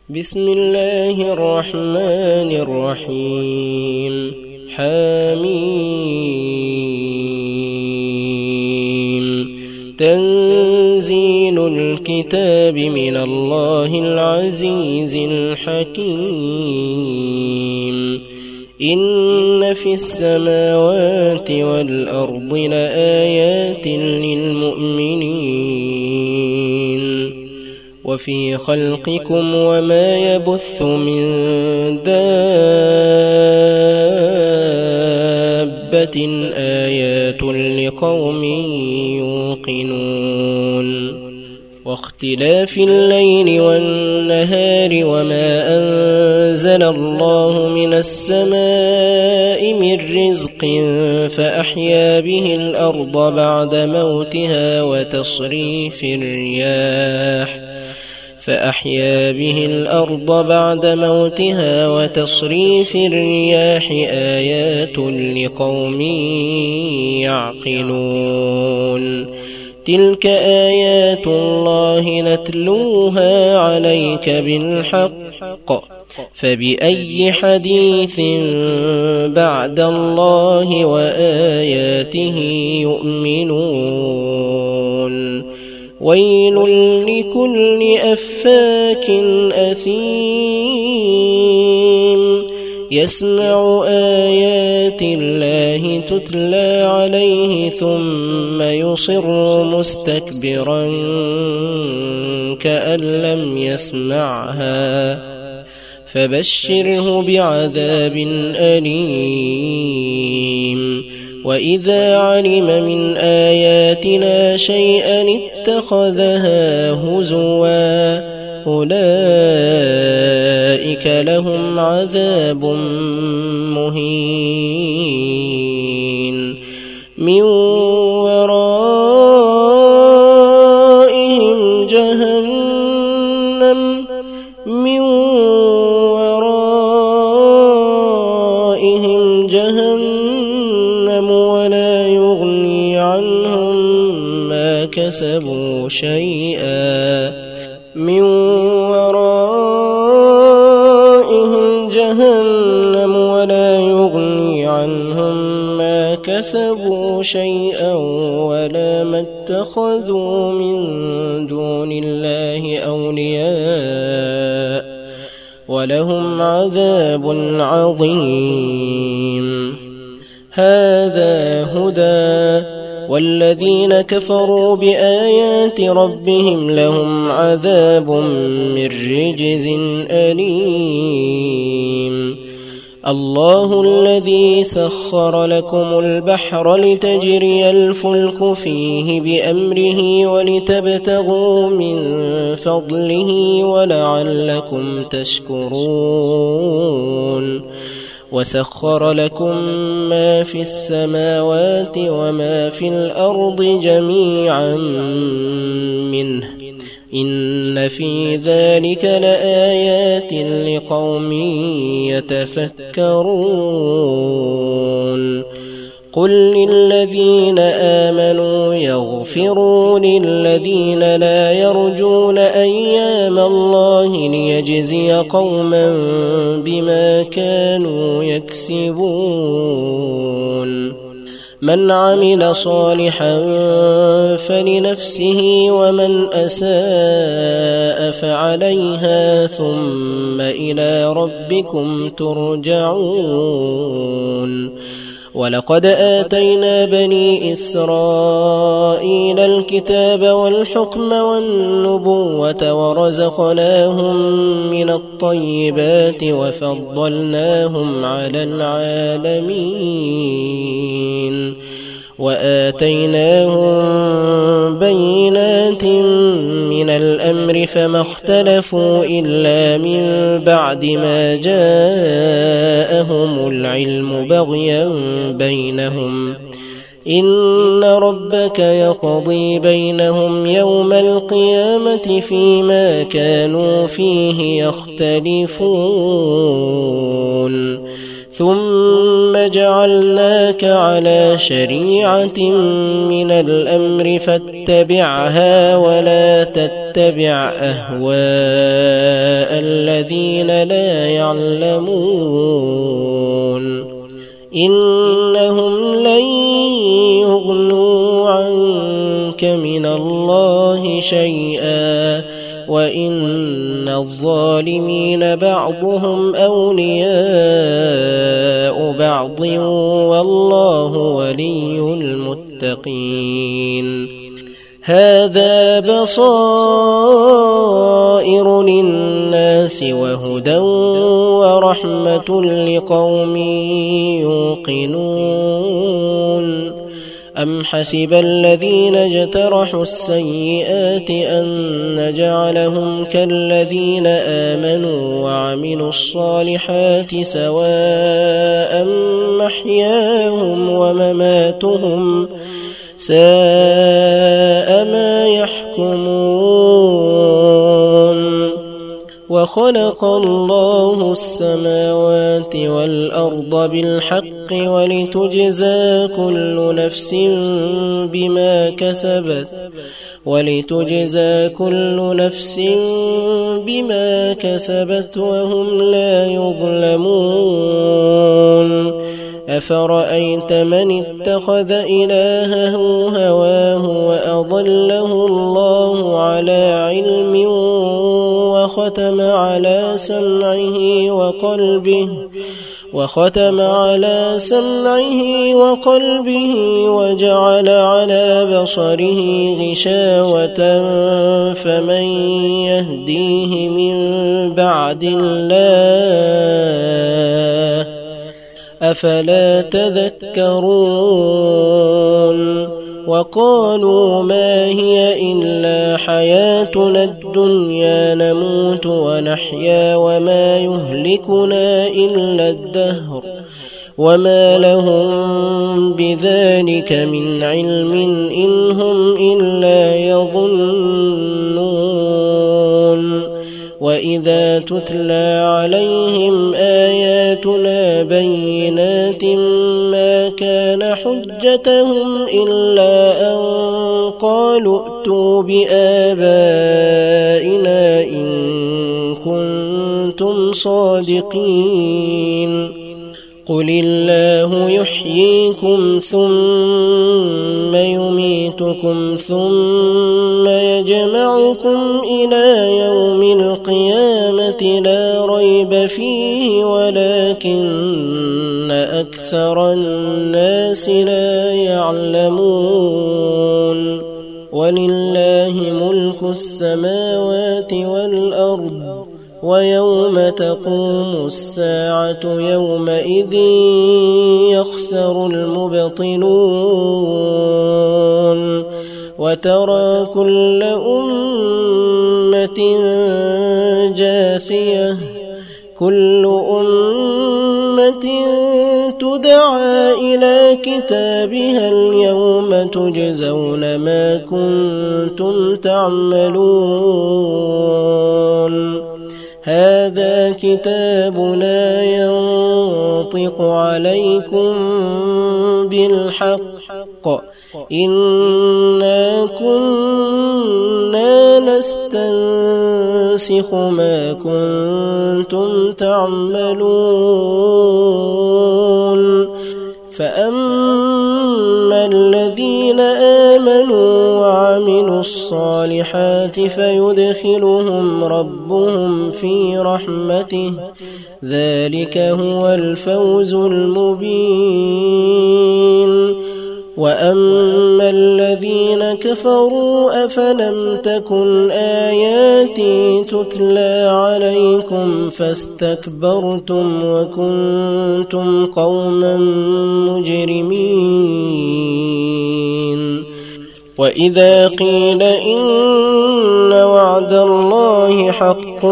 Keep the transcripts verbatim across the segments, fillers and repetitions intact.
بسم الله الرحمن الرحيم. حميم. تنزيل الكتاب من الله العزيز الحكيم. إن في السماوات والأرض لآيات للمؤمنين وفي خلقكم وما يبث من دابة آيات لقوم يوقنون. واختلاف الليل والنهار وما أنزل الله من السماء من رزق فأحيا به الأرض بعد موتها وتصريف الرياح فأحيا به الأرض بعد موتها وتصريف الرياح آيات لقوم يعقلون. تلك آيات الله نتلوها عليك بالحق فبأي حديث بعد الله وآياته يؤمنون. ويل لكل أفاك أثيم يسمع آيات الله تتلى عليه ثم يصر مستكبرا كأن لم يسمعها فبشره بعذاب أليم. وإذا علم من آياتنا شيئا اتخذها هزوا أولئك لهم عذاب مهين. من ورائهم جهنم من ورائهم جهنم ولا يغني عنهم ما كسبوا شيئا من ورائهم جهنم ولا يغني عنهم ما كسبوا شيئا ولا ما اتخذوا من دون الله أولياء ولهم عذاب عظيم. هذا هدى والذين كفروا بآيات ربهم لهم عذاب من رجز أليم. الله الذي سخر لكم البحر لتجري الفلك فيه بأمره ولتبتغوا من فضله ولعلكم تشكرون. وسخر لكم ما في السماوات وما في الأرض جميعا منه إن في ذلك لآيات لقوم يتفكرون. قل للذين آمنوا يغفروا للذين لا يرجون أيام الله ليجزي قوما بما كانوا يكسبون. من عمل صالحا فلنفسه ومن أساء فعليها ثم إلى ربكم ترجعون. ولقد آتينا بني إسرائيل الكتاب والحكم والنبوة ورزقناهم من الطيبات وفضلناهم على العالمين وآتيناهم بينات من الأمر فما اختلفوا إلا من بعد ما جاءهم العلم بغيا بينهم. إن ربك يقضي بينهم يوم القيامة فيما كانوا فيه يختلفون. ثم جعلناك على شريعة من الأمر فاتبعها ولا تتبع أهواء الذين لا يعلمون إنهم لن يغنوا عنك من الله شيئا وإن الظالمين بعضهم أولياء بعض والله ولي المتقين هذا بصائر للناس وهدى ورحمة لقوم يوقنون أم حسب الذين اجترحوا السيئات أن نجعلهم كالذين آمنوا وعملوا الصالحات سواء محياهم ومماتهم ساء ما يحكمون وخلق الله السماوات والأرض بالحق ولتجزى كل نفس بما كسبت ولتجزى كل نفس بما كسبت وهم لا يظلمون أفرأيت من اتخذ إلهه هواه وأضله الله على علم وختم على سمعه وقلبه وختم على سمعه وقلبه وجعل على بصره غشاوة فمن يهديه من بعد الله أفلا تذكرون وقالوا ما هي إلا حياتنا الدنيا نموت ونحيا وما يهلكنا إلا الدهر وما لهم بذلك من علم إن هم إلا يظنون وإذا تتلى عليهم آياتنا بينات ما كان حجتهم إلا أن قالوا ائتوا بآبائنا إن كنتم صادقين قل الله يحييكم ثم يميتكم ثم يجمعكم إلى يوم القيامة لا ريب فيه ولكن أكثر الناس لا يعلمون ولله ملك السماوات والأرض ويوم تقوم الساعة يومئذ يخسر المبطلون وترى كل أمة جاثية كل أمة تدعى إلى كتابها اليوم تجزون ما كنتم تعملون هذا كتابنا ينطق عليكم بالحق إنا كنا نستنسخ ما كنتم تعملون فأما الذين آمنوا وعملوا الصالحات فيدخلهم ربهم في رحمته ذلك هو الفوز المبين وأما الذين كفروا أفلم تكن آياتي تتلى عليكم فاستكبرتم وكنتم قوما مجرمين وإذا قيل إن وعد الله حق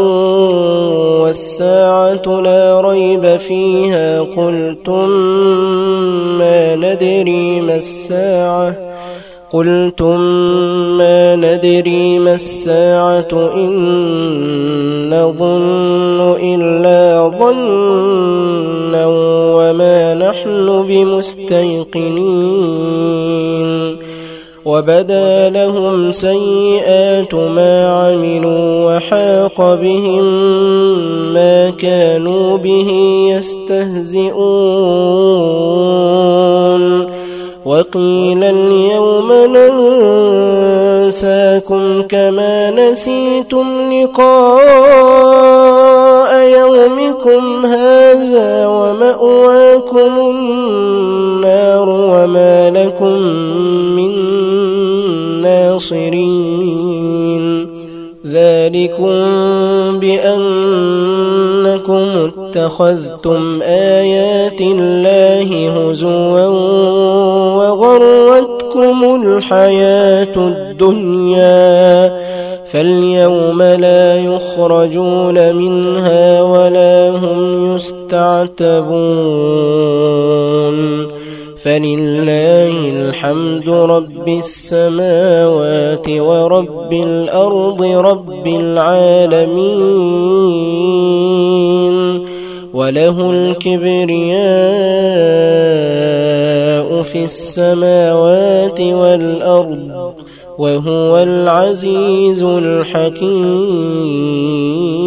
والساعة لا ريب فيها قلتم ما ندري ما الساعة قلتم ما ندري ما الساعة إن نظن إلا ظنا وما نحن بمستيقنين وبدا لهم سيئات ما عملوا وحاق بهم ما كانوا به يستهزئون وقيل اليوم ننساكم كما نسيتم لقاء يومكم هذا ومأواكم النار وما لكم من ناصرين ذلكم بأنكم اتخذتم آيات الله هزوا وغرتكم الحياة الدنيا فاليوم لا يخرجون منها ولا هم يستعتبون فلله الحمد رب السماوات ورب الأرض رب العالمين وله الكبرياء في السماوات والأرض وهو العزيز الحكيم.